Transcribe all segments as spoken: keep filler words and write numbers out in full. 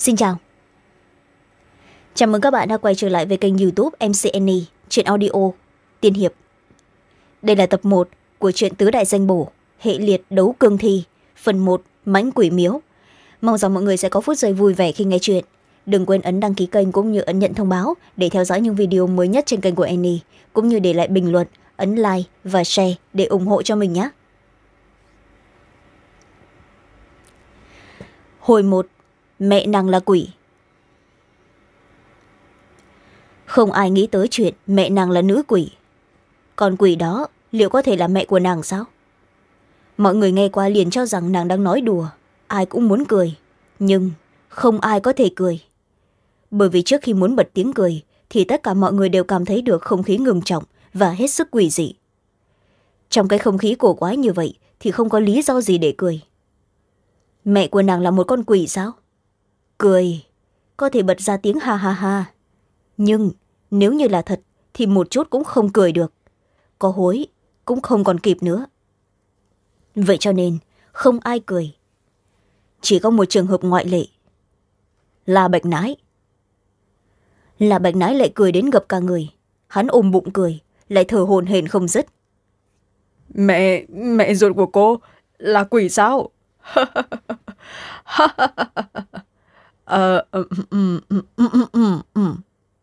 Xin chào. Chào mừng các bạn đã quay trở lại với kênh YouTube em xê en e, truyện audio Tiên Hiệp. Đây là tập một của truyện Tứ Đại Danh Bổ, hệ liệt đấu cương thi, phần một Mãnh Quỷ Miếu. Mong rằng mọi người sẽ có phút giây vui vẻ khi nghe chuyện. Đừng quên ấn đăng ký kênh cũng như ấn nhận thông báo để theo dõi những video mới nhất trên kênh của Annie, cũng như để lại bình luận, ấn like và share để ủng hộ cho mình nhé. Hồi một, mẹ nàng là quỷ. Không ai nghĩ tới chuyện mẹ nàng là nữ quỷ. Còn quỷ đó liệu có thể là mẹ của nàng sao? Mọi người nghe qua liền cho rằng nàng đang nói đùa, ai cũng muốn cười, nhưng không ai có thể cười. Bởi vì trước khi muốn bật tiếng cười thì tất cả mọi người đều cảm thấy được không khí ngưng trọng và hết sức quỷ dị. Trong cái không khí cổ quái như vậy thì không có lý do gì để cười. Mẹ của nàng là một con quỷ sao? Cười có thể bật ra tiếng ha ha ha, nhưng nếu như là thật thì một chút cũng không cười được, có hối cũng không còn kịp nữa. Vậy cho nên không ai cười. Chỉ có một trường hợp ngoại lệ là Bạch Nái. Là Bạch Nái lại cười đến gập cả người. Hắn ôm bụng cười, lại thở hổn hển không dứt. Mẹ, mẹ ruột của cô là quỷ sao? ờ, um, um, um, um, um, um.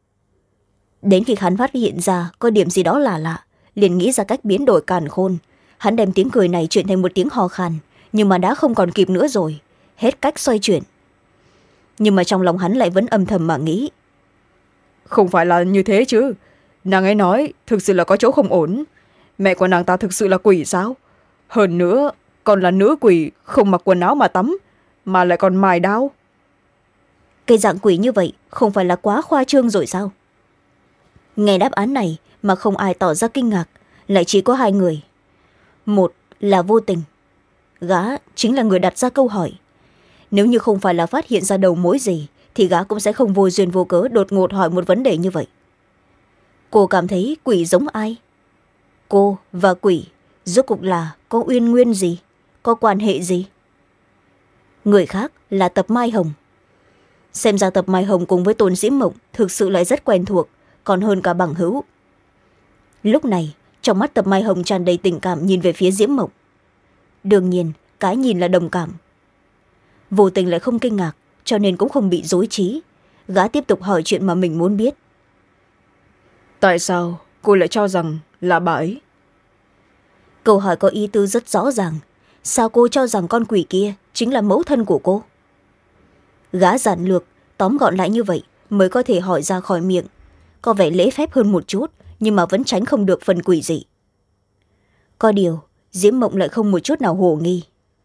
Đến khi hắn phát hiện ra có điểm gì đó lạ lạ, liền nghĩ ra cách biến đổi càn khôn. Hắn đem tiếng cười này chuyển thành một tiếng ho khan, nhưng mà đã không còn kịp nữa rồi, hết cách xoay chuyển. Nhưng mà trong lòng hắn lại vẫn âm thầm mà nghĩ. Không phải là như thế chứ. Nàng ấy nói thực sự là có chỗ không ổn. Mẹ của nàng ta thực sự là quỷ sao? Hơn nữa còn là nữ quỷ, không mặc quần áo mà tắm, mà lại còn mài đao. Cái dạng quỷ như vậy không phải là quá khoa trương rồi sao? Nghe đáp án này mà không ai tỏ ra kinh ngạc, lại chỉ có hai người. Một là Vô Tình. Gã chính là người đặt ra câu hỏi. Nếu như không phải là phát hiện ra đầu mối gì thì gã cũng sẽ không vô duyên vô cớ đột ngột hỏi một vấn đề như vậy. Cô cảm thấy quỷ giống ai? Cô và quỷ rốt cuộc là có uyên nguyên gì, có quan hệ gì? Người khác là Tập Mai Hồng. Xem ra Tập Mai Hồng cùng với Tôn Diễm Mộng thực sự lại rất quen thuộc, còn hơn cả bằng hữu. Lúc này trong mắt Tập Mai Hồng tràn đầy tình cảm nhìn về phía Diễm Mộng. Đương nhiên cái nhìn là đồng cảm. Vô Tình lại không kinh ngạc, cho nên cũng không bị rối trí. Gã tiếp tục hỏi chuyện mà mình muốn biết. Tại sao cô lại cho rằng là bà ấy? Câu hỏi có ý tứ rất rõ ràng. Sao cô cho rằng con quỷ kia chính là mẫu thân của cô? Gã giản lược tóm gọn lại như vậy mới có thể hỏi ra khỏi miệng, có vẻ lễ phép hơn một chút, nhưng mà vẫn tránh không được phần quỷ dị. Có điều Diễm Mộng lại không một chút nào hồ nghi.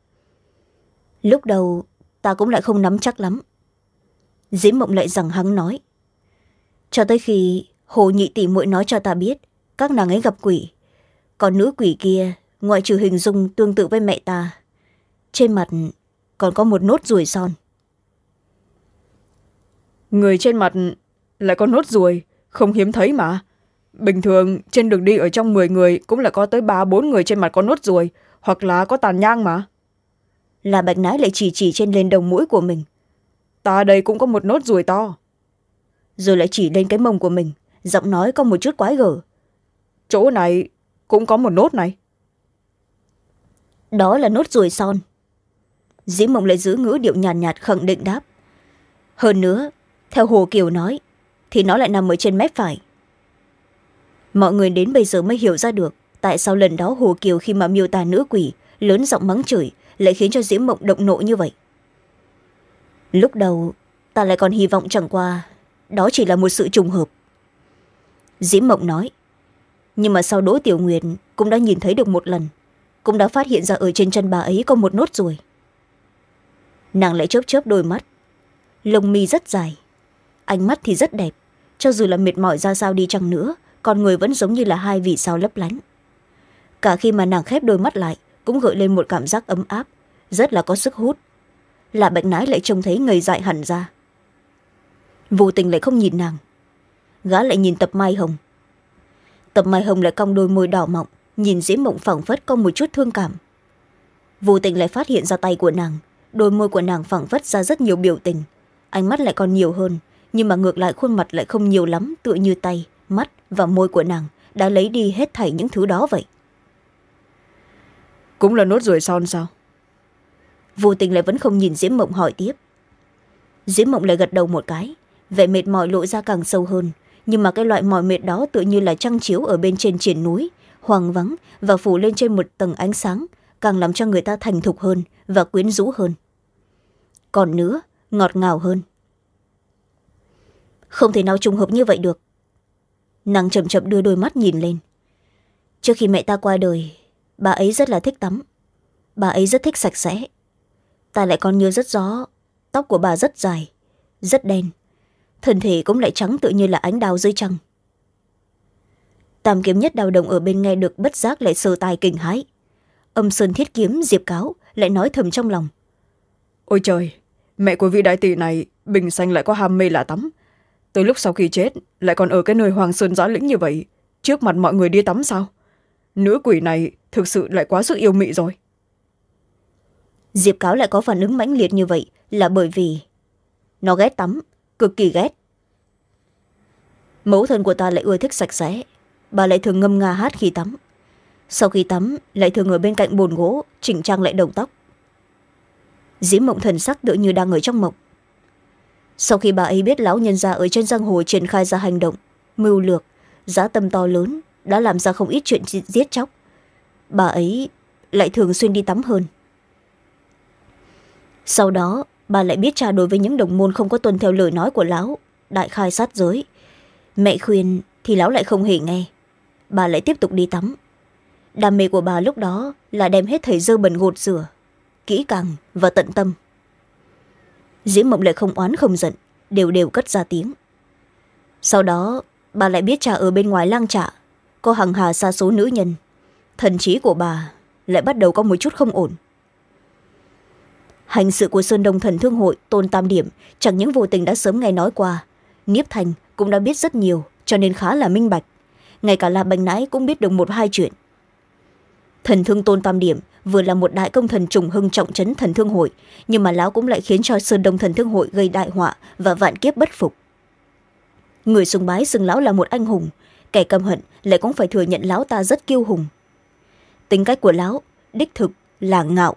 Lúc đầu ta cũng lại không nắm chắc lắm. Diễm Mộng lại rằng hắn nói. Cho tới khi Hồ nhị tỷ muội nói cho ta biết các nàng ấy gặp quỷ, còn nữ quỷ kia ngoại trừ hình dung tương tự với mẹ ta, trên mặt còn có một nốt ruồi son. Người trên mặt lại có nốt ruồi không hiếm thấy mà. Bình thường trên đường đi ở trong mười người cũng là có tới ba bốn người trên mặt có nốt ruồi, hoặc là có tàn nhang mà. Là Bạch Nái lại chỉ chỉ trên lên đầu mũi của mình. Ta đây cũng có một nốt ruồi to. Rồi lại chỉ lên cái mông của mình, giọng nói có một chút quái gở. Chỗ này cũng có một nốt này. Đó là nốt ruồi son. Diễm Mộng lại giữ ngữ điệu nhàn nhạt, nhạt khẳng định đáp. Hơn nữa theo Hồ Kiều nói thì nó lại nằm ở trên mép phải. Mọi người đến bây giờ mới hiểu ra được tại sao lần đó Hồ Kiều khi mà miêu tả nữ quỷ lớn giọng mắng chửi lại khiến cho Diễm Mộng động nộ như vậy. Lúc đầu ta lại còn hy vọng chẳng qua đó chỉ là một sự trùng hợp. Diễm Mộng nói. Nhưng mà sau Đỗ Tiểu Nguyệt cũng đã nhìn thấy được một lần, cũng đã phát hiện ra ở trên chân bà ấy có một nốt ruồi. Nàng lại chớp chớp đôi mắt. Lông mi rất dài, ánh mắt thì rất đẹp, cho dù là mệt mỏi ra sao đi chăng nữa, con người vẫn giống như là hai vì sao lấp lánh. Cả khi mà nàng khép đôi mắt lại cũng gợi lên một cảm giác ấm áp, rất là có sức hút. Là Bạch Nái lại trông thấy ngây dại hẳn ra. Vô Tình lại không nhìn nàng. Gã lại nhìn Tập Mai Hồng. Tập Mai Hồng lại cong đôi môi đỏ mọng, nhìn Diễm Mộng phảng phất có một chút thương cảm. Vô Tình lại phát hiện ra tay của nàng, đôi môi của nàng phảng phất ra rất nhiều biểu tình, ánh mắt lại còn nhiều hơn, nhưng mà ngược lại khuôn mặt lại không nhiều lắm, tựa như tay, mắt và môi của nàng đã lấy đi hết thảy những thứ đó vậy. Cũng là nốt ruồi son sao? Vô Tình lại vẫn không nhìn Diễm Mộng hỏi tiếp. Diễm Mộng lại gật đầu một cái, vẻ mệt mỏi lộ ra càng sâu hơn, nhưng mà cái loại mỏi mệt đó tựa như là trăng chiếu ở bên trên triển núi, hoang vắng và phủ lên trên một tầng ánh sáng, càng làm cho người ta thành thục hơn và quyến rũ hơn. Còn nữa, ngọt ngào hơn. Không thể nào trùng hợp như vậy được. Nàng chậm chậm đưa đôi mắt nhìn lên. Trước khi mẹ ta qua đời, bà ấy rất là thích tắm. Bà ấy rất thích sạch sẽ. Ta lại còn nhớ rất rõ, tóc của bà rất dài, rất đen, thân thể cũng lại trắng tự như là ánh đào dưới trăng. Tam kiếm nhất đào đồng ở bên nghe được bất giác lại sờ tai kinh hãi. Âm sơn thiết kiếm Diệp Cáo lại nói thầm trong lòng. Ôi trời, mẹ của vị đại tỷ này bình sanh lại có ham mê lạ tắm. Tới lúc sau khi chết lại còn ở cái nơi hoàng sơn giã lĩnh như vậy, trước mặt mọi người đi tắm sao? Nữ quỷ này thực sự lại quá sức yêu mị rồi. Diệp Cáo lại có phản ứng mãnh liệt như vậy là bởi vì nó ghét tắm, cực kỳ ghét. Mẫu thân của ta lại ưa thích sạch sẽ, bà lại thường ngâm nga hát khi tắm. Sau khi tắm lại thường ở bên cạnh bồn gỗ chỉnh trang lại đầu tóc. Diễm Mộng thần sắc tựa như đang ở trong mộng. Sau khi bà ấy biết lão nhân gia ở trên giang hồ triển khai ra hành động mưu lược dã tâm to lớn, đã làm ra không ít chuyện giết chóc, bà ấy lại thường xuyên đi tắm hơn. Sau đó bà lại biết cha đối với những đồng môn không có tuân theo lời nói của lão, đại khai sát giới. Mẹ khuyên thì lão lại không hề nghe, bà lại tiếp tục đi tắm. Đam mê của bà lúc đó là đem hết thảy dơ bẩn gột rửa kỹ càng và tận tâm. Diễm Mộng lại không oán không giận, đều đều cất ra tiếng. Sau đó bà lại biết cha ở bên ngoài lang trạ có hằng hà sa số nữ nhân, thần trí của bà lại bắt đầu có một chút không ổn. Hành sự của Sơn Đông Thần Thương Hội Tôn Tam Điểm chẳng những Vô Tình đã sớm nghe nói qua, Niếp Thành cũng đã biết rất nhiều, cho nên khá là minh bạch. Ngay cả là Bành Nãi cũng biết được một hai chuyện. Thần Thương Tôn Tam Điểm vừa là một đại công thần trùng hưng trọng trấn Thần Thương Hội, nhưng mà lão cũng lại khiến cho Sơn Đông Thần Thương Hội gây đại họa và vạn kiếp bất phục. Người sùng bái xưng lão là một anh hùng, kẻ căm hận lại cũng phải thừa nhận lão ta rất kiêu hùng. Tính cách của lão đích thực là ngạo.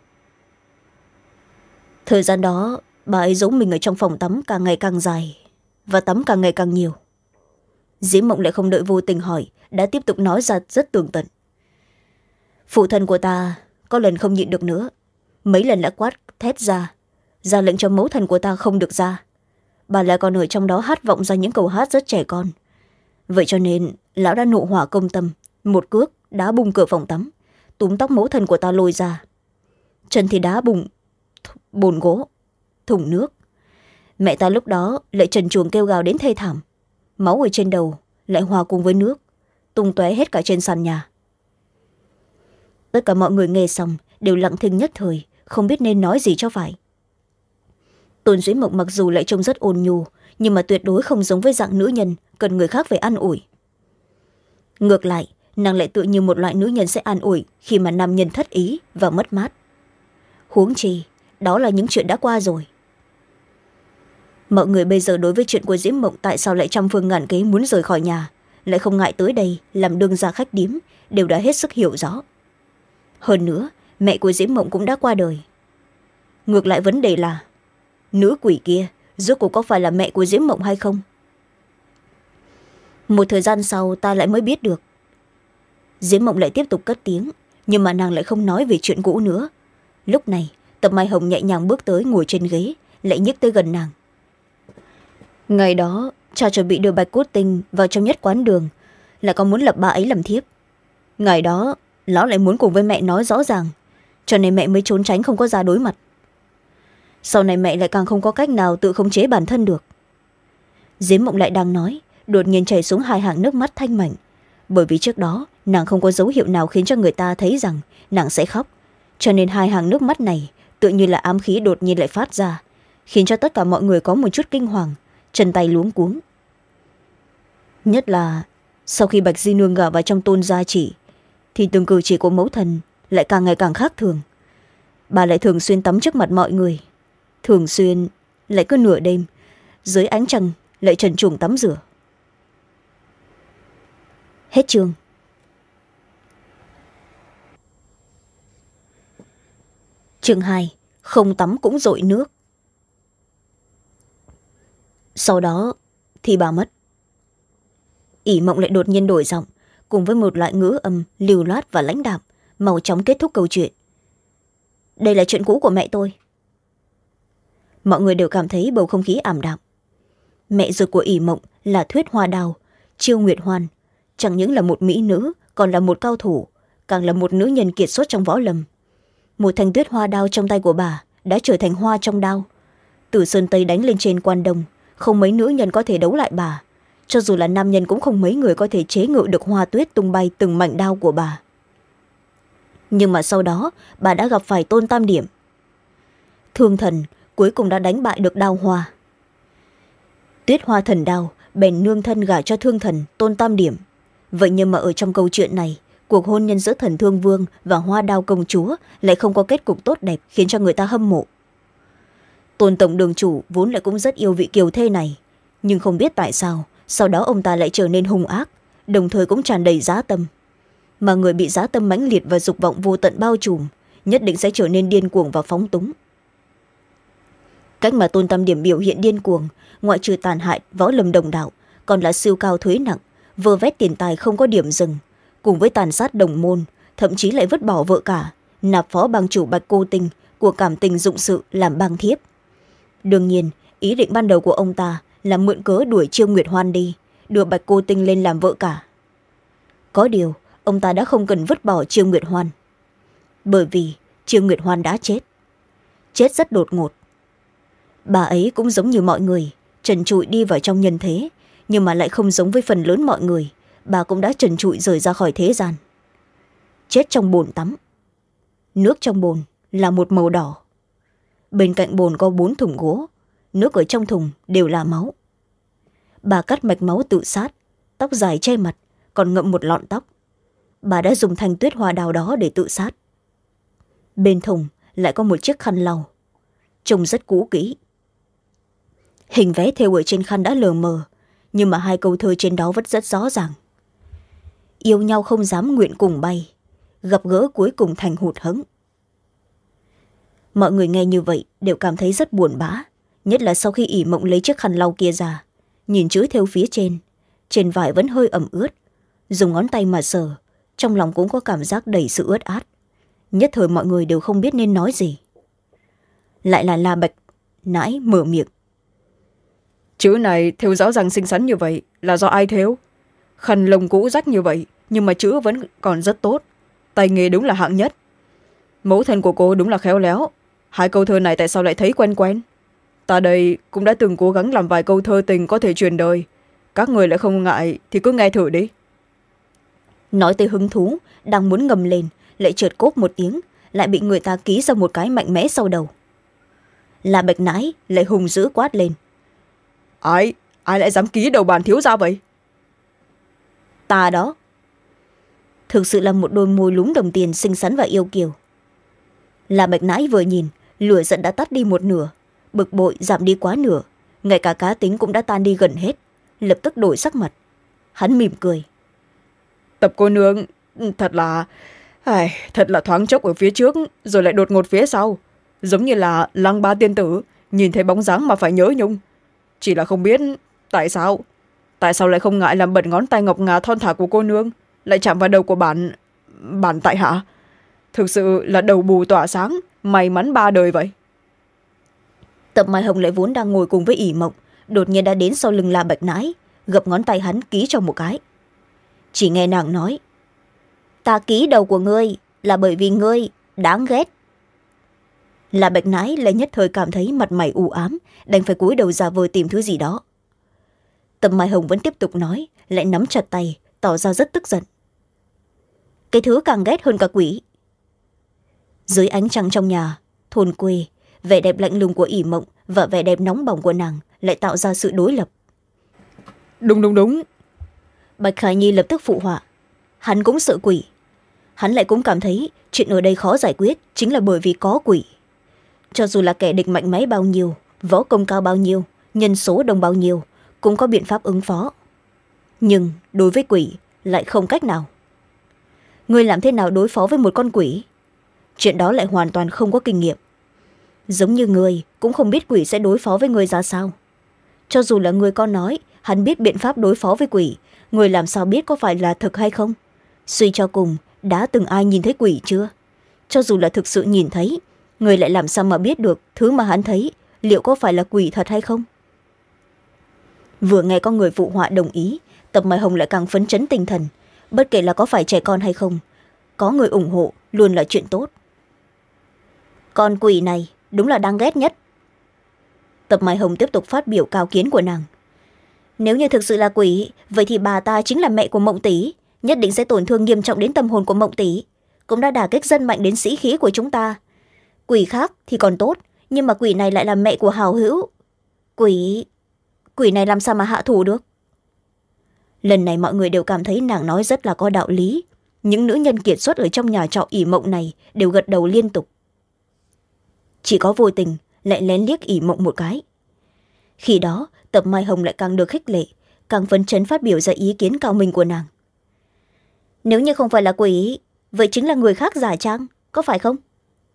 Thời gian đó bà ấy giấu mình ở trong phòng tắm càng ngày càng dài và tắm càng ngày càng nhiều. Diễm Mộng lại không đợi Vô Tình hỏi, đã tiếp tục nói ra rất tường tận. Phụ thân của ta có lần không nhịn được nữa, mấy lần đã quát thét ra, ra lệnh cho mẫu thân của ta không được ra. Bà lại còn ở trong đó hát vọng ra những câu hát rất trẻ con. Vậy cho nên lão đã nộ hỏa công tâm, một cước đá bung cửa phòng tắm, túm tóc mẫu thân của ta lôi ra. Chân thì đá bùng bồn gỗ, thùng nước. Mẹ ta lúc đó lại trần truồng kêu gào đến thê thảm, máu ở trên đầu lại hòa cùng với nước tung tóe hết cả trên sàn nhà. Tất cả mọi người nghe xong đều lặng thinh nhất thời, không biết nên nói gì cho phải. Tôn Duy Mộng mặc dù lại trông rất ôn nhu, nhưng mà tuyệt đối không giống với dạng nữ nhân cần người khác phải an ủi. Ngược lại, nàng lại tự như một loại nữ nhân sẽ an ủi khi mà nam nhân thất ý và mất mát. Huống chi đó là những chuyện đã qua rồi. Mọi người bây giờ đối với chuyện của Diễm Mộng tại sao lại trăm phương ngàn kế muốn rời khỏi nhà, lại không ngại tới đây làm đương gia khách điếm, đều đã hết sức hiểu rõ. Hơn nữa mẹ của Diễm Mộng cũng đã qua đời. Ngược lại vấn đề là nữ quỷ kia rốt cuộc có phải là mẹ của Diễm Mộng hay không? Một thời gian sau ta lại mới biết được. Diễm Mộng lại tiếp tục cất tiếng, nhưng mà nàng lại không nói về chuyện cũ nữa. Lúc này Tập Mai Hồng nhẹ nhàng bước tới ngồi trên ghế, lại nhích tới gần nàng. Ngày đó cha chuẩn bị đưa Bạch Cốt Tinh vào trong nhất quán đường, lại còn muốn lập bà ấy làm thiếp. Ngày đó lão lại muốn cùng với mẹ nói rõ ràng, cho nên mẹ mới trốn tránh không có ra đối mặt. Sau này mẹ lại càng không có cách nào tự khống chế bản thân được. Diễm Mộng lại đang nói, đột nhiên chảy xuống hai hàng nước mắt thanh mảnh, bởi vì trước đó nàng không có dấu hiệu nào khiến cho người ta thấy rằng nàng sẽ khóc, cho nên hai hàng nước mắt này tự như là ám khí đột nhiên lại phát ra, khiến cho tất cả mọi người có một chút kinh hoàng, chân tay luống cuống. Nhất là sau khi Bạch Di Nương gả vào trong Tôn gia chỉ, thì từng cử chỉ của mẫu thần lại càng ngày càng khác thường. Bà lại thường xuyên tắm trước mặt mọi người, thường xuyên lại cứ nửa đêm dưới ánh trăng lại trần truồng tắm rửa. Hết chương. Chương hai, không tắm cũng dội nước. Sau đó thì bà mất. ỷ mộng lại đột nhiên đổi giọng, cùng với một loại ngữ âm lưu loát và lãnh đạm, mau chóng kết thúc câu chuyện. Đây là chuyện cũ của mẹ tôi. Mọi người đều cảm thấy bầu không khí ảm đạm. Mẹ ruột của ỷ mộng là Thuyết Hoa Đao, Chiêu Nguyệt Hoan, chẳng những là một mỹ nữ, còn là một cao thủ, càng là một nữ nhân kiệt xuất trong võ lâm. Một thanh tuyết hoa đao trong tay của bà đã trở thành hoa trong đao. Từ sơn tây đánh lên trên quan đông, không mấy nữ nhân có thể đấu lại bà. Cho dù là nam nhân cũng không mấy người có thể chế ngự được hoa tuyết tung bay từng mảnh đao của bà. Nhưng mà sau đó bà đã gặp phải Tôn Tam Điểm. Thương thần cuối cùng đã đánh bại được đao hoa. Tuyết hoa thần đao bèn nương thân gả cho thương thần Tôn Tam Điểm. Vậy nhưng mà ở trong câu chuyện này, cuộc hôn nhân giữa Thần Thương Vương và Hoa Đao công chúa lại không có kết cục tốt đẹp, khiến cho người ta hâm mộ. Tôn tổng đường chủ vốn lại cũng rất yêu vị kiều thê này, nhưng không biết tại sao sau đó ông ta lại trở nên hung ác, đồng thời cũng tràn đầy dã tâm. Mà người bị dã tâm mãnh liệt và dục vọng vô tận bao trùm nhất định sẽ trở nên điên cuồng và phóng túng. Cách mà Tôn Tam Điểm biểu hiện điên cuồng, ngoại trừ tàn hại võ lâm đồng đạo, còn là siêu cao thuế nặng, vơ vét tiền tài không có điểm dừng, cùng với tàn sát đồng môn, thậm chí lại vứt bỏ vợ cả, nạp phó bang chủ Bạch Cô Tinh của Cảm Tình Dụng Sự làm bang thiếp. Đương nhiên, ý định ban đầu của ông ta là mượn cớ đuổi Chiêu Nguyệt Hoan đi, đưa Bạch Cô Tinh lên làm vợ cả. Có điều, ông ta đã không cần vứt bỏ Chiêu Nguyệt Hoan, bởi vì Chiêu Nguyệt Hoan đã chết. Chết rất đột ngột. Bà ấy cũng giống như mọi người, trần trụi đi vào trong nhân thế, nhưng mà lại không giống với phần lớn mọi người, bà cũng đã trần trụi rời ra khỏi thế gian. Chết trong bồn tắm. Nước trong bồn là một màu đỏ. Bên cạnh bồn có bốn thùng gỗ, nước ở trong thùng đều là máu. Bà cắt mạch máu tự sát, tóc dài che mặt, còn ngậm một lọn tóc. Bà đã dùng thanh tuyết hoa đào đó để tự sát. Bên thùng lại có một chiếc khăn lau, trông rất cũ kỹ. Hình vẽ thêu ở trên khăn đã lờ mờ, nhưng mà hai câu thơ trên đó vẫn rất rõ ràng. Yêu nhau không dám nguyện cùng bay, gặp gỡ cuối cùng thành hụt hẫng. Mọi người nghe như vậy đều cảm thấy rất buồn bã, nhất là sau khi ỷ mộng lấy chiếc khăn lau kia ra, nhìn chữ thêu phía trên, trên vải vẫn hơi ẩm ướt, dùng ngón tay mà sờ, trong lòng cũng có cảm giác đầy sự ướt át. Nhất thời mọi người đều không biết nên nói gì. Lại là La Bạch Nãi mở miệng. Chữ này thêu rõ ràng xinh xắn như vậy là do ai thêu? Khăn lông cũ rách như vậy nhưng mà chữ vẫn còn rất tốt, tay nghề đúng là hạng nhất. Mẫu thân của cô đúng là khéo léo. Hai câu thơ này tại sao lại thấy quen quen? Ta đây cũng đã từng cố gắng làm vài câu thơ tình có thể truyền đời, các người lại không ngại thì cứ nghe thử đi. Nói tới hứng thú, đang muốn ngầm lên, lại chợt cốp một tiếng, lại bị người ta ký ra một cái mạnh mẽ sau đầu. Là Bạch Nãi lại hùng dữ quát lên. Ai, ai lại dám ký đầu bàn thiếu gia vậy? Ta đó. Thực sự là một đôi môi lúng đồng tiền xinh xắn và yêu kiều. Là Bạch Nãi vừa nhìn, lửa giận đã tắt đi một nửa, bực bội giảm đi quá nửa, ngay cả cá tính cũng đã tan đi gần hết, lập tức đổi sắc mặt. Hắn mỉm cười. Tập cô nương thật là ai, thật là thoáng chốc ở phía trước rồi lại đột ngột phía sau, giống như là Lăng Ba tiên tử nhìn thấy bóng dáng mà phải nhớ nhung. Chỉ là không biết tại sao tại sao lại không ngại làm bẩn ngón tay ngọc ngà thon thả của cô nương, lại chạm vào đầu của bản bản tại hạ. Thực sự là đầu bù tỏa sáng, may mắn ba đời vậy. Tập Mai Hồng lại vốn đang ngồi cùng với ỷ mộng, đột nhiên đã đến sau lưng La Bạch Nãi, gập ngón tay hắn ký cho một cái. Chỉ nghe nàng nói. Ta ký đầu của ngươi là bởi vì ngươi đáng ghét. La Bạch Nãi lại nhất thời cảm thấy mặt mày u ám, đành phải cúi đầu giả vờ tìm thứ gì đó. Tập Mai Hồng vẫn tiếp tục nói, lại nắm chặt tay, tỏ ra rất tức giận. Cái thứ càng ghét hơn cả quỷ. Dưới ánh trăng trong nhà, thôn quê, vẻ đẹp lạnh lùng của ỷ mộng và vẻ đẹp nóng bỏng của nàng lại tạo ra sự đối lập. Đúng đúng đúng. Bạch Khải Nhi lập tức phụ họa. Hắn cũng sợ quỷ. Hắn lại cũng cảm thấy chuyện ở đây khó giải quyết chính là bởi vì có quỷ. Cho dù là kẻ địch mạnh mẽ bao nhiêu, võ công cao bao nhiêu, nhân số đông bao nhiêu cũng có biện pháp ứng phó, nhưng đối với quỷ lại không cách nào. Người làm thế nào đối phó với một con quỷ? Chuyện đó lại hoàn toàn không có kinh nghiệm. Giống như người cũng không biết quỷ sẽ đối phó với người ra sao. Cho dù là người con nói hắn biết biện pháp đối phó với quỷ, người làm sao biết có phải là thực hay không? Suy cho cùng, đã từng ai nhìn thấy quỷ chưa? Cho dù là thực sự nhìn thấy, người lại làm sao mà biết được thứ mà hắn thấy liệu có phải là quỷ thật hay không? Vừa nghe có người phụ họa đồng ý, Tập Mai Hồng lại càng phấn chấn tinh thần. Bất kể là có phải trẻ con hay không, có người ủng hộ luôn là chuyện tốt. Con quỷ này đúng là đáng ghét nhất. Tập Mai Hồng tiếp tục phát biểu cao kiến của nàng. Nếu như thực sự là quỷ, vậy thì bà ta chính là mẹ của Mộng Tỷ, nhất định sẽ tổn thương nghiêm trọng đến tâm hồn của Mộng Tỷ, cũng đã đả kích dân mạnh đến sĩ khí của chúng ta. Quỷ khác thì còn tốt, nhưng mà quỷ này lại là mẹ của hào hữu. Quỷ... quỷ này làm sao mà hạ thủ được? Lần này mọi người đều cảm thấy nàng nói rất là có đạo lý. Những nữ nhân kiệt xuất ở trong nhà trọ ỷ Mộng này đều gật đầu liên tục. Chỉ có Vô Tình lại lén liếc ỷ Mộng một cái. Khi đó Tập Mai Hồng lại càng được khích lệ, càng phấn chấn phát biểu ra ý kiến cao minh của nàng. Nếu như không phải là quỷ, vậy chính là người khác giả trang, có phải không?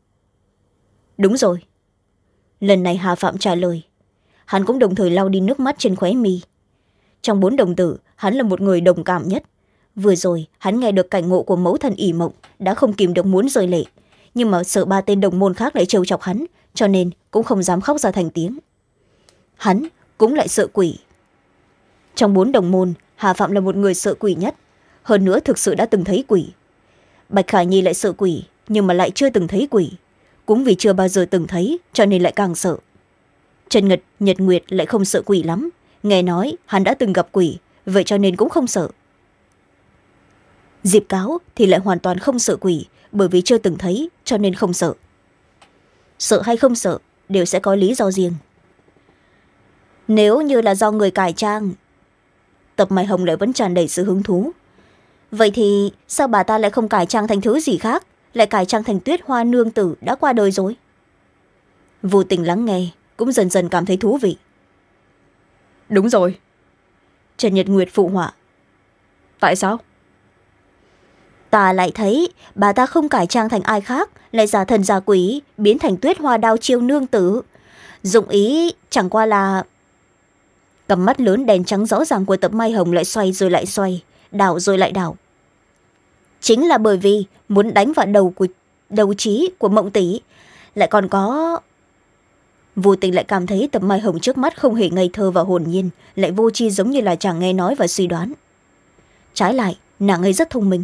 Đúng rồi. Lần này Hà Phạm trả lời. Hắn cũng đồng thời lau đi nước mắt trên khóe mi. Trong bốn đồng tử, hắn là một người đồng cảm nhất. Vừa rồi hắn nghe được cảnh ngộ của mẫu thân ỷ Mộng, đã không kìm được muốn rơi lệ, nhưng mà sợ ba tên đồng môn khác lại trêu chọc hắn, cho nên cũng không dám khóc ra thành tiếng. Hắn cũng lại sợ quỷ. Trong bốn đồng môn, Hà Phạm là một người sợ quỷ nhất, hơn nữa thực sự đã từng thấy quỷ. Bạch Khả Nhi lại sợ quỷ, nhưng mà lại chưa từng thấy quỷ. Cũng vì chưa bao giờ từng thấy, cho nên lại càng sợ. Trần Ngật, Nhật Nguyệt lại không sợ quỷ lắm, nghe nói hắn đã từng gặp quỷ, vậy cho nên cũng không sợ. Diệp Cáo thì lại hoàn toàn không sợ quỷ, bởi vì chưa từng thấy cho nên không sợ. Sợ hay không sợ đều sẽ có lý do riêng. Nếu như là do người cải trang, Tập Mai Hồng lại vẫn tràn đầy sự hứng thú. Vậy thì sao bà ta lại không cải trang thành thứ gì khác, lại cải trang thành Tuyết Hoa nương tử đã qua đời rồi? Vô Tình lắng nghe, cũng dần dần cảm thấy thú vị. Đúng rồi. Trần Nhật Nguyệt phụ họa. Tại sao? Ta lại thấy bà ta không cải trang thành ai khác, lại giả thần giả quỷ, biến thành Tuyết Hoa đao chiêu nương tử. Dụng ý chẳng qua là... Cặp mắt lớn đèn trắng rõ ràng của Tập Mai Hồng lại xoay rồi lại xoay, đảo rồi lại đảo. Chính là bởi vì muốn đánh vào đầu của đầu trí của Mộng Tỷ, lại còn có... Vô Tình lại cảm thấy Tập Mai Hồng trước mắt không hề ngây thơ và hồn nhiên, lại vô tri giống như là chẳng nghe nói và suy đoán. Trái lại, nàng ấy rất thông minh.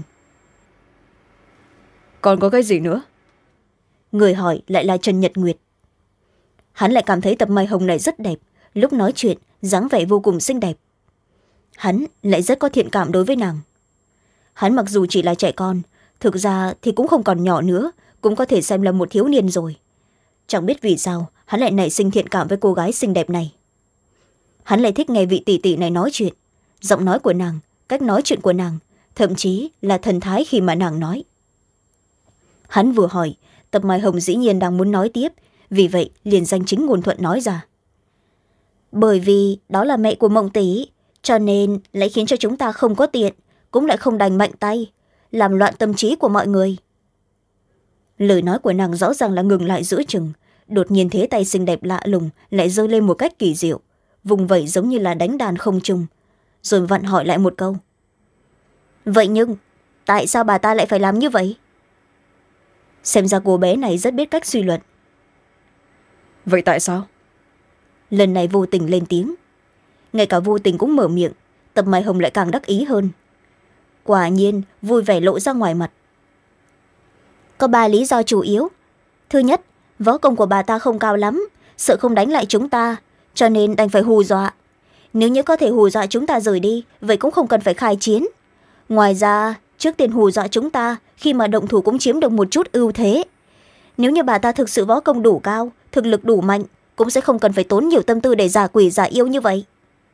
Còn có cái gì nữa? Người hỏi lại là Trần Nhật Nguyệt. Hắn lại cảm thấy Tập Mai Hồng này rất đẹp, lúc nói chuyện dáng vẻ vô cùng xinh đẹp. Hắn lại rất có thiện cảm đối với nàng. Hắn mặc dù chỉ là trẻ con, thực ra thì cũng không còn nhỏ nữa, cũng có thể xem là một thiếu niên rồi. Chẳng biết vì sao hắn lại nảy sinh thiện cảm với cô gái xinh đẹp này. Hắn lại thích nghe vị tỷ tỷ này nói chuyện, giọng nói của nàng, cách nói chuyện của nàng, thậm chí là thần thái khi mà nàng nói. Hắn vừa hỏi, Tập Mai Hồng dĩ nhiên đang muốn nói tiếp, vì vậy liền danh chính ngôn thuận nói ra. Bởi vì đó là mẹ của Mộng Tỷ, cho nên lại khiến cho chúng ta không có tiện, cũng lại không đành mạnh tay, làm loạn tâm trí của mọi người. Lời nói của nàng rõ ràng là ngừng lại giữa chừng, đột nhiên thế tay xinh đẹp lạ lùng lại giơ lên một cách kỳ diệu, vùng vẫy giống như là đánh đàn không trung, rồi vặn hỏi lại một câu. Vậy nhưng tại sao bà ta lại phải làm như vậy? Xem ra cô bé này rất biết cách suy luận. Vậy tại sao? Lần này Vô Tình lên tiếng. Ngay cả Vô Tình cũng mở miệng, Tập Mai Hồng lại càng đắc ý hơn. Quả nhiên vui vẻ lộ ra ngoài mặt. Có ba lý do chủ yếu. Thứ nhất, võ công của bà ta không cao lắm, sợ không đánh lại chúng ta, cho nên đành phải hù dọa. Nếu như có thể hù dọa chúng ta rời đi, vậy cũng không cần phải khai chiến. Ngoài ra, trước tiên hù dọa chúng ta, khi mà động thủ cũng chiếm được một chút ưu thế. Nếu như bà ta thực sự võ công đủ cao, thực lực đủ mạnh, cũng sẽ không cần phải tốn nhiều tâm tư để giả quỷ giả yêu như vậy.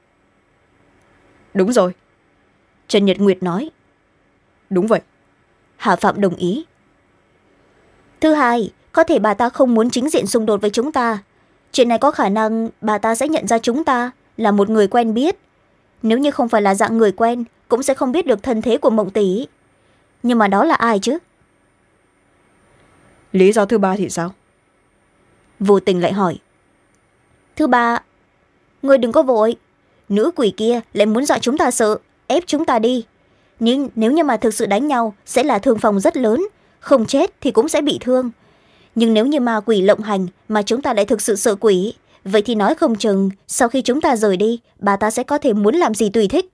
Đúng rồi. Trần Nhật Nguyệt nói. Đúng vậy. Hà Phạm đồng ý. Thứ hai, có thể bà ta không muốn chính diện xung đột với chúng ta, chuyện này có khả năng bà ta sẽ nhận ra chúng ta là một người quen biết. Nếu như không phải là dạng người quen cũng sẽ không biết được thân thế của Mộng tỷ. Nhưng mà đó là ai chứ? Lý do thứ ba thì sao? Vô Tình lại hỏi. Thứ ba, người đừng có vội. Nữ quỷ kia lại muốn dọa chúng ta sợ, ép chúng ta đi. Nhưng nếu như mà thực sự đánh nhau sẽ là thương vong rất lớn, không chết thì cũng sẽ bị thương. Nhưng nếu như ma quỷ lộng hành mà chúng ta lại thực sự sợ quỷ, vậy thì nói không chừng sau khi chúng ta rời đi, bà ta sẽ có thể muốn làm gì tùy thích.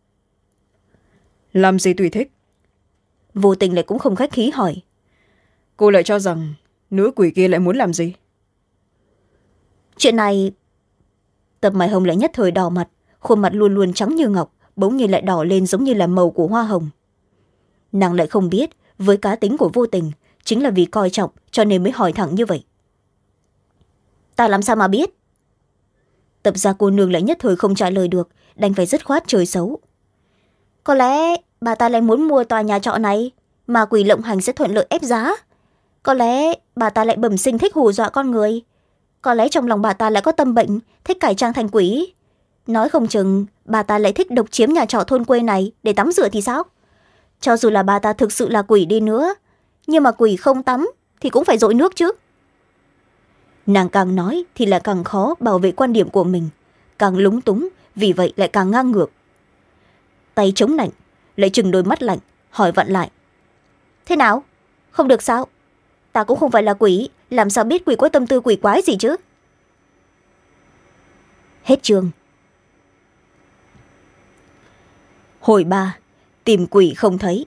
Làm gì tùy thích? Vô Tình lại cũng không khách khí hỏi. Cô lại cho rằng nữ quỷ kia lại muốn làm gì? Chuyện này... Tập Mai Hồng lại nhất thời đỏ mặt, khuôn mặt luôn luôn trắng như ngọc, bỗng nhiên lại đỏ lên giống như là màu của hoa hồng. Nàng lại không biết với cá tính của Vô Tình chính là vì coi trọng cho nên mới hỏi thẳng như vậy. Ta làm sao mà biết? Tập gia cô nương lại nhất thời không trả lời được, đành phải dứt khoát trời xấu. Có lẽ bà ta lại muốn mua tòa nhà trọ này, mà quỷ lộng hành sẽ thuận lợi ép giá. Có lẽ bà ta lại bẩm sinh thích hù dọa con người. Có lẽ trong lòng bà ta lại có tâm bệnh, thích cải trang thành quỷ. Nói không chừng bà ta lại thích độc chiếm nhà trọ thôn quê này để tắm rửa thì sao? Cho dù là bà ta thực sự là quỷ đi nữa, nhưng mà quỷ không tắm thì cũng phải dội nước chứ. Nàng càng nói thì là càng khó bảo vệ quan điểm của mình, càng lúng túng, vì vậy lại càng ngang ngược. Tay chống lạnh, lại chừng đôi mắt lạnh, hỏi vặn lại. Thế nào? Không được sao? Ta cũng không phải là quỷ, làm sao biết quỷ có tâm tư quỷ quái gì chứ? Hết chương. Hồi ba, tìm quỷ không thấy.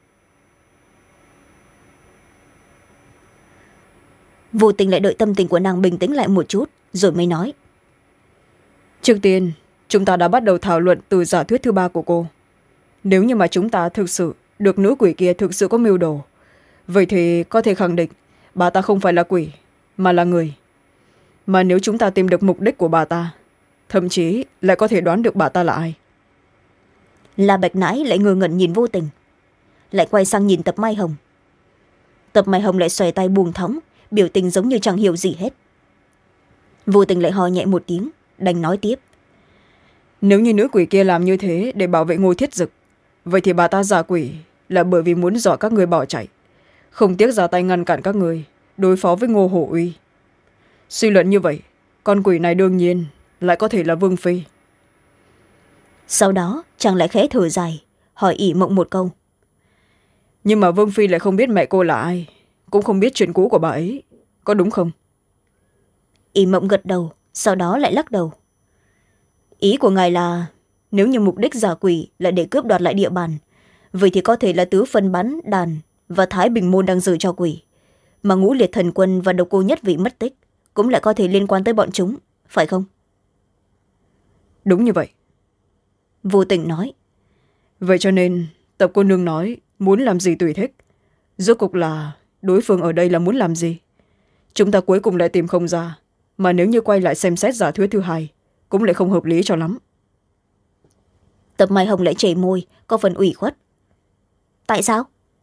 Vô Tình lại đợi tâm tình của nàng bình tĩnh lại một chút, rồi mới nói. Trước tiên, chúng ta đã bắt đầu thảo luận từ giả thuyết thứ ba của cô. Nếu như mà chúng ta thực sự được nữ quỷ kia thực sự có mưu đồ, vậy thì có thể khẳng định bà ta không phải là quỷ, mà là người. Mà nếu chúng ta tìm được mục đích của bà ta, thậm chí lại có thể đoán được bà ta là ai. La Bạch Nãi lại ngơ ngẩn nhìn Vô Tình, lại quay sang nhìn Tập Mai Hồng. Tập Mai Hồng lại xòe tay buông thõng, biểu tình giống như chẳng hiểu gì hết. Vô Tình lại ho nhẹ một tiếng, đành nói tiếp. Nếu như nữ quỷ kia làm như thế để bảo vệ Ngô Thiết Dực, vậy thì bà ta giả quỷ là bởi vì muốn dọa các người bỏ chạy, không tiếc ra tay ngăn cản các người đối phó với Ngô Hổ Uy. Suy luận như vậy, con quỷ này đương nhiên lại có thể là Vương Phi. Sau đó chàng lại khẽ thở dài, hỏi ỷ Mộng một câu. Nhưng mà Vương Phi lại không biết mẹ cô là ai, cũng không biết chuyện cũ của bà ấy, có đúng không? ỷ Mộng gật đầu, sau đó lại lắc đầu. Ý của ngài là nếu như mục đích giả quỷ là để cướp đoạt lại địa bàn, vậy thì có thể là Tứ Phân Bắn Đàn và Thái Bình Môn đang giữ cho quỷ, mà Ngũ Liệt Thần Quân và Độc Cô Nhất Vị mất tích cũng lại có thể liên quan tới bọn chúng, phải không? Đúng như vậy. Vô Tình nói. Vậy cho nên Tập cô nương nói muốn làm gì tùy thích, rốt cục là đối phương ở đây là muốn làm gì? Chúng ta cuối cùng lại tìm không ra, mà nếu như quay lại xem xét giả thuyết thứ hai cũng lại không hợp lý cho lắm. Tập Mai Hồng lại chảy môi, có phần ủy khuất. Tại sao?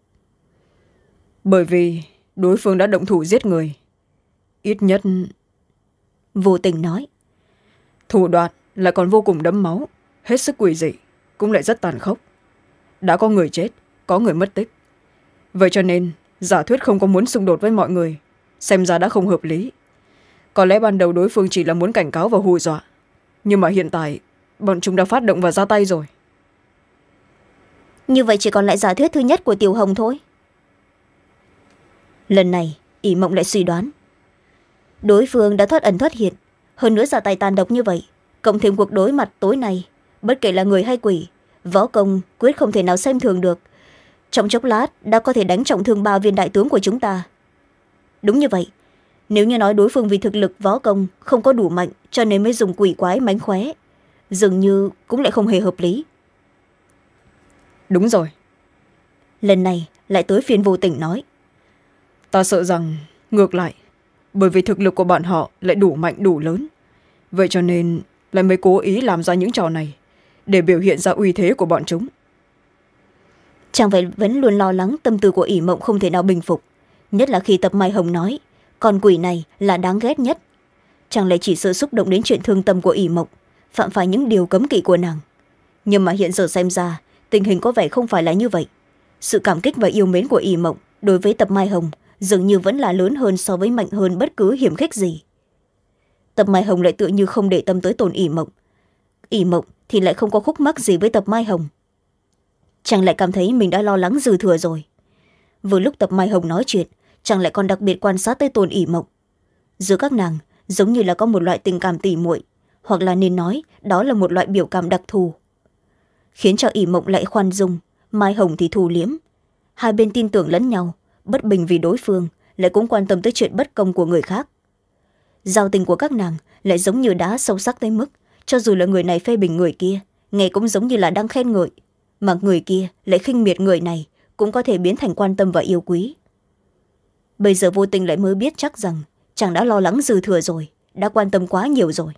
Bởi vì đối phương đã động thủ giết người. Ít nhất... Vô Tình nói. Thủ đoạn lại còn vô cùng đẫm máu, hết sức quỷ dị, cũng lại rất tàn khốc. Đã có người chết, có người mất tích. Vậy cho nên giả thuyết không có muốn xung đột với mọi người, xem ra đã không hợp lý. Có lẽ ban đầu đối phương chỉ là muốn cảnh cáo và hù dọa, nhưng mà hiện tại bọn chúng đã phát động và ra tay rồi. Như vậy chỉ còn lại giả thuyết thứ nhất của Tiểu Hồng thôi. Lần này ỷ Mộng lại suy đoán, đối phương đã thoát ẩn thoát hiện, hơn nữa ra tay tàn độc như vậy, cộng thêm cuộc đối mặt tối nay, bất kể là người hay quỷ, võ công quyết không thể nào xem thường được, trong chốc lát đã có thể đánh trọng thương ba viên đại tướng của chúng ta. Đúng như vậy, nếu như nói đối phương vì thực lực võ công không có đủ mạnh cho nên mới dùng quỷ quái mánh khóe, dường như cũng lại không hề hợp lý. Đúng rồi. Lần này lại tới phiên Vô Tình nói. Ta sợ rằng ngược lại, bởi vì thực lực của bọn họ lại đủ mạnh đủ lớn, vậy cho nên lại mới cố ý làm ra những trò này để biểu hiện ra uy thế của bọn chúng. Chàng phải vẫn luôn lo lắng tâm tư của ỷ Mộng không thể nào bình phục, nhất là khi Tập Mai Hồng nói con quỷ này là đáng ghét nhất. chẳng lẽ chỉ sợ xúc động đến chuyện thương tâm của ỷ mộng, phạm phải những điều cấm kỵ của nàng. Nhưng mà hiện giờ xem ra tình hình có vẻ không phải là như vậy. Sự cảm kích và yêu mến của ỷ mộng đối với Tập Mai Hồng dường như vẫn là lớn hơn so với mạnh hơn bất cứ hiểm khích gì. Tập Mai Hồng lại tựa như không để tâm tới tổn ỷ mộng, ỷ mộng thì lại không có khúc mắc gì với Tập Mai Hồng. Chàng lại cảm thấy mình đã lo lắng dư thừa rồi. Vừa lúc Tập Mai Hồng nói chuyện, chàng lại còn đặc biệt quan sát tới tổn ỷ mộng. Giữa các nàng giống như là có một loại tình cảm tỉ muội, hoặc là nên nói đó là một loại biểu cảm đặc thù, khiến cho ỷ mộng lại khoan dung, Mai Hồng thì thù liếm. Hai bên tin tưởng lẫn nhau, bất bình vì đối phương, lại cũng quan tâm tới chuyện bất công của người khác. Giao tình của các nàng lại giống như đá sâu sắc tới mức cho dù là người này phê bình người kia, nghe cũng giống như là đang khen ngợi, mà người kia lại khinh miệt người này cũng có thể biến thành quan tâm và yêu quý. Bây giờ Vô Tình lại mới biết chắc rằng chàng đã lo lắng dư thừa rồi, đã quan tâm quá nhiều rồi.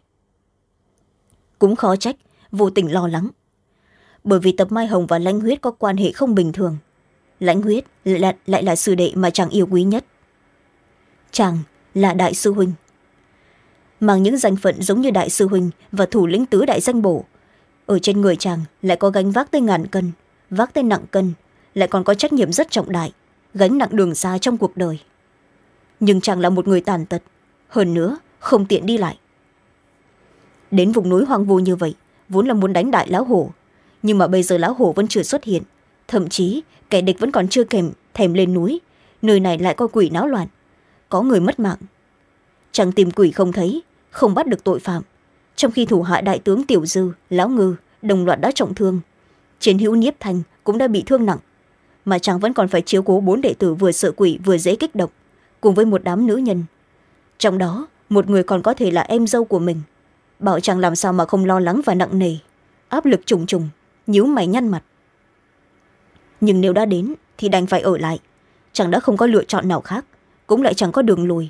Cũng khó trách Vô Tình lo lắng, bởi vì Tập Mai Hồng và Lãnh Huyết có quan hệ không bình thường. Lãnh Huyết lại là, lại là sư đệ mà chàng yêu quý nhất. Chàng là đại sư huynh, mang những danh phận giống như đại sư huynh và thủ lĩnh tứ đại danh bổ. Ở trên người chàng lại có gánh vác tới ngàn cân, vác tới nặng cân, lại còn có trách nhiệm rất trọng đại, gánh nặng đường xa trong cuộc đời. Nhưng chàng là một người tàn tật, hơn nữa không tiện đi lại. Đến vùng núi hoang vu như vậy vốn là muốn đánh đại lão hổ, nhưng mà bây giờ lão hổ vẫn chưa xuất hiện, thậm chí kẻ địch vẫn còn chưa kèm thèm lên núi, nơi này lại có quỷ náo loạn, có người mất mạng. Chàng tìm quỷ không thấy, không bắt được tội phạm, trong khi thủ hạ đại tướng Tiểu Dư, Lão Ngư đồng loạt đã trọng thương, chiến hữu Niếp Thanh cũng đã bị thương nặng, mà chàng vẫn còn phải chiếu cố bốn đệ tử vừa sợ quỷ vừa dễ kích động, cùng với một đám nữ nhân, trong đó một người còn có thể là em dâu của mình. Bảo chàng làm sao mà không lo lắng và nặng nề, áp lực trùng trùng, nhíu mày nhăn mặt. Nhưng nếu đã đến thì đành phải ở lại, chàng đã không có lựa chọn nào khác, cũng lại chẳng có đường lùi.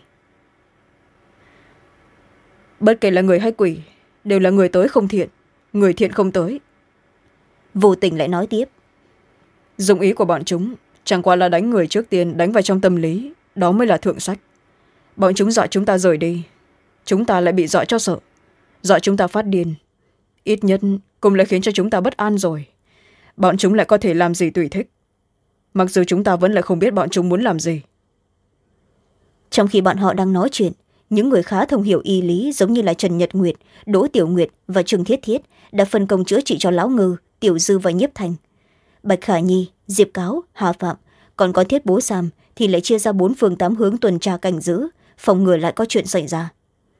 Bất kể là người hay quỷ, đều là người tới không thiện, người thiện không tới. Vô Tình lại nói tiếp. Dụng ý của bọn chúng chẳng qua là đánh người trước tiên, đánh vào trong tâm lý, đó mới là thượng sách. Bọn chúng dọa chúng ta rời đi, chúng ta lại bị dọa cho sợ, dọa chúng ta phát điên, ít nhất cũng lại khiến cho chúng ta bất an rồi. Bọn chúng lại có thể làm gì tùy thích, mặc dù chúng ta vẫn lại không biết bọn chúng muốn làm gì. Trong khi bọn họ đang nói chuyện, những người khá thông hiểu y lý giống như là Trần Nhật Nguyệt, Đỗ Tiểu Nguyệt và Trương Thiết Thiết đã phân công chữa trị cho Lão Ngư, Tiểu Dư và Nhiếp Thành. Bạch Khả Nhi, Diệp Cáo, Hà Phạm, còn có Thiết Bố Sam thì lại chia ra bốn phương tám hướng tuần tra cảnh giữ, phòng ngừa lại có chuyện xảy ra.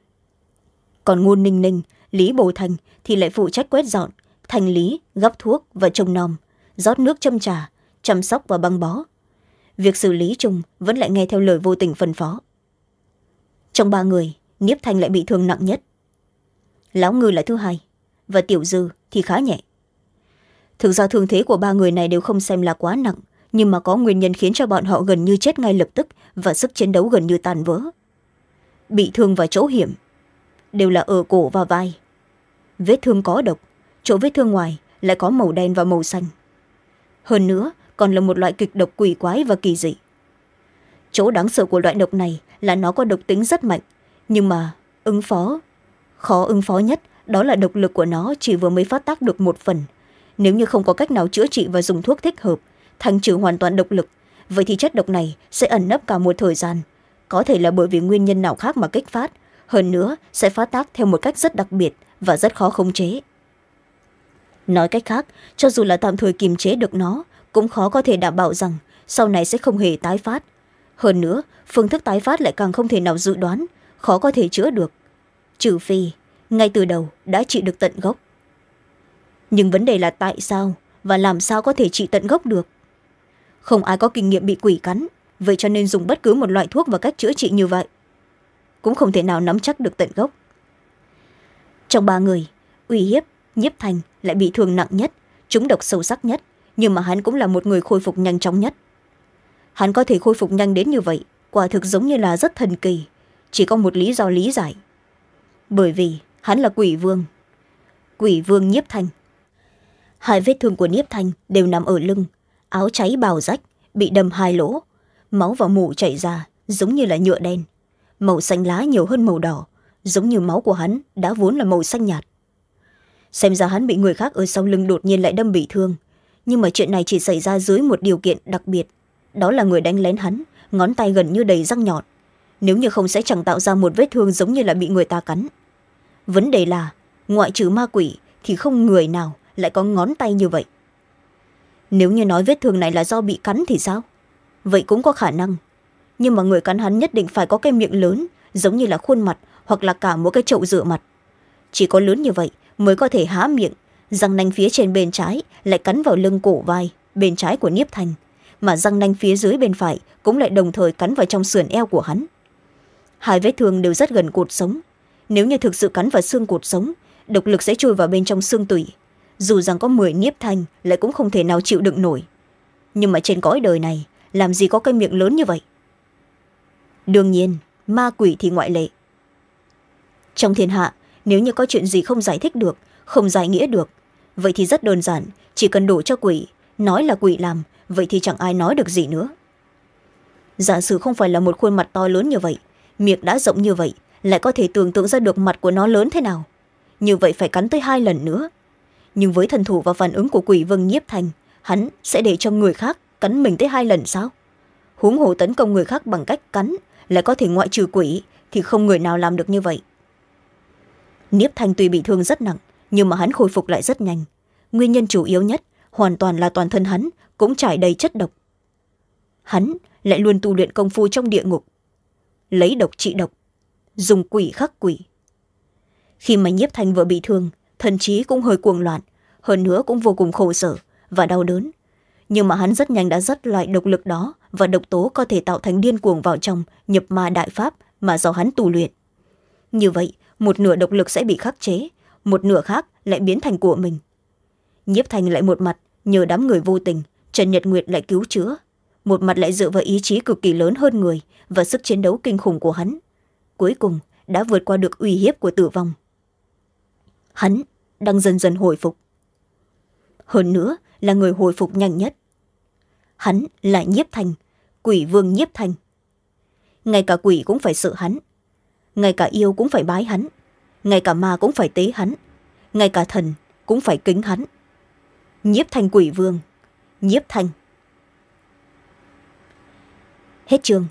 Còn Ngôn Ninh Ninh, Lý Bồ Thành thì lại phụ trách quét dọn, thanh lý, gắp thuốc và trông nom, rót nước châm trà, chăm sóc và băng bó. Việc xử lý chung vẫn lại nghe theo lời Vô Tình phân phó. Trong ba người, Niếp Thanh lại bị thương nặng nhất, Lão Ngư là thứ hai, và Tiểu Dư thì khá nhẹ. Thực ra thương thế của ba người này đều không xem là quá nặng, nhưng mà có nguyên nhân khiến cho bọn họ gần như chết ngay lập tức và sức chiến đấu gần như tàn vỡ. Bị thương vào chỗ hiểm, đều là ở cổ và vai. Vết thương có độc, chỗ vết thương ngoài lại có màu đen và màu xanh. Hơn nữa còn là một loại kịch độc quỷ quái và kỳ dị. Chỗ đáng sợ của loại độc này là nó có độc tính rất mạnh, nhưng mà ứng phó khó ứng phó nhất đó là độc lực của nó chỉ vừa mới phát tác được một phần. Nếu như không có cách nào chữa trị và dùng thuốc thích hợp, thanh trừ hoàn toàn độc lực, vậy thì chất độc này sẽ ẩn nấp cả một thời gian, có thể là bởi vì nguyên nhân nào khác mà kích phát, hơn nữa sẽ phát tác theo một cách rất đặc biệt và rất khó khống chế. Nói cách khác, cho dù là tạm thời kiềm chế được nó, cũng khó có thể đảm bảo rằng sau này sẽ không hề tái phát. Hơn nữa, phương thức tái phát lại càng không thể nào dự đoán, khó có thể chữa được, trừ phi ngay từ đầu đã trị được tận gốc. Nhưng vấn đề là tại sao và làm sao có thể trị tận gốc được? Không ai có kinh nghiệm bị quỷ cắn, vậy cho nên dùng bất cứ một loại thuốc và cách chữa trị như vậy cũng không thể nào nắm chắc được tận gốc. Trong ba người, uy hiếp Nhiếp Thành lại bị thương nặng nhất, trúng độc sâu sắc nhất, nhưng mà hắn cũng là một người khôi phục nhanh chóng nhất. Hắn có thể khôi phục nhanh đến như vậy, quả thực giống như là rất thần kỳ, chỉ có một lý do lý giải. Bởi vì hắn là quỷ vương, quỷ vương Nhiếp Thành. Hai vết thương của Nhiếp Thành đều nằm ở lưng, áo cháy bào rách, bị đâm hai lỗ, máu và mủ chảy ra giống như là nhựa đen, màu xanh lá nhiều hơn màu đỏ, giống như máu của hắn đã vốn là màu xanh nhạt. Xem ra hắn bị người khác ở sau lưng đột nhiên lại đâm bị thương, nhưng mà chuyện này chỉ xảy ra dưới một điều kiện đặc biệt, đó là người đánh lén hắn ngón tay gần như đầy răng nhọn, nếu như không sẽ chẳng tạo ra một vết thương giống như là bị người ta cắn. Vấn đề là ngoại trừ ma quỷ thì không người nào lại có ngón tay như vậy. Nếu như nói vết thương này là do bị cắn thì sao? Vậy cũng có khả năng, nhưng mà người cắn hắn nhất định phải có cái miệng lớn giống như là khuôn mặt hoặc là cả một cái chậu rửa mặt. Chỉ có lớn như vậy mới có thể há miệng, răng nanh phía trên bên trái lại cắn vào lưng cổ vai bên trái của Nhiếp Thanh, mà răng nanh phía dưới bên phải cũng lại đồng thời cắn vào trong sườn eo của hắn. Hai vết thương đều rất gần cột sống, nếu như thực sự cắn vào xương cột sống, độc lực sẽ chui vào bên trong xương tủy, dù rằng có mười Nhiếp Thanh lại cũng không thể nào chịu đựng nổi. Nhưng mà trên cõi đời này làm gì có cái miệng lớn như vậy? Đương nhiên ma quỷ thì ngoại lệ. Trong thiên hạ, nếu như có chuyện gì không giải thích được, không giải nghĩa được, vậy thì rất đơn giản, chỉ cần đổ cho quỷ, nói là quỷ làm, vậy thì chẳng ai nói được gì nữa. Giả sử không phải là một khuôn mặt to lớn như vậy, miệng đã rộng như vậy, lại có thể tưởng tượng ra được mặt của nó lớn thế nào. Như vậy phải cắn tới hai lần nữa. Nhưng với thần thủ và phản ứng của quỷ vương Nhiếp Thanh, hắn sẽ để cho người khác cắn mình tới hai lần sao? Huống hồ tấn công người khác bằng cách cắn, lại có thể ngoại trừ quỷ thì không người nào làm được như vậy. Nhiếp Thanh tuy bị thương rất nặng, nhưng mà hắn khôi phục lại rất nhanh. Nguyên nhân chủ yếu nhất hoàn toàn là toàn thân hắn cũng trải đầy chất độc. Hắn lại luôn tu luyện công phu trong địa ngục, lấy độc trị độc, dùng quỷ khắc quỷ. Khi mà Nhiếp Thanh vừa bị thương, thần trí cũng hơi cuồng loạn, hơn nữa cũng vô cùng khổ sở và đau đớn. Nhưng mà hắn rất nhanh đã dắt loại độc lực đó và độc tố có thể tạo thành điên cuồng vào trong nhập ma đại pháp mà do hắn tu luyện. Như vậy, một nửa độc lực sẽ bị khắc chế, một nửa khác lại biến thành của mình. Nhiếp Thanh lại một mặt nhờ đám người vô tình, Trần Nhật Nguyệt lại cứu chữa, một mặt lại dựa vào ý chí cực kỳ lớn hơn người và sức chiến đấu kinh khủng của hắn, cuối cùng đã vượt qua được uy hiếp của tử vong. Hắn đang dần dần hồi phục, hơn nữa là người hồi phục nhanh nhất. Hắn là Nhiếp Thanh, quỷ vương Nhiếp Thanh. Ngay cả quỷ cũng phải sợ hắn, ngay cả yêu cũng phải bái hắn, ngay cả ma cũng phải tế hắn, ngay cả thần cũng phải kính hắn. Nhiếp Thanh quỷ vương, Nhiếp Thanh. Hết chương.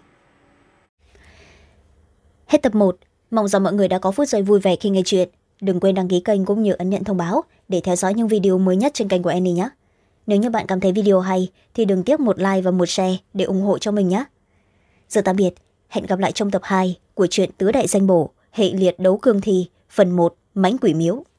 Hết tập một. Mong rằng mọi người đã có phút giây vui vẻ khi nghe chuyện. Đừng quên đăng ký kênh cũng như ấn nhận thông báo để theo dõi những video mới nhất trên kênh của Annie nhé. Nếu như bạn cảm thấy video hay thì đừng tiếc một like và một share để ủng hộ cho mình nhé. Giờ tạm biệt, hẹn gặp lại trong tập hai của truyện Tứ Đại Danh Bổ, hệ liệt đấu cương thi, phần một, Mãnh Quỷ Miếu.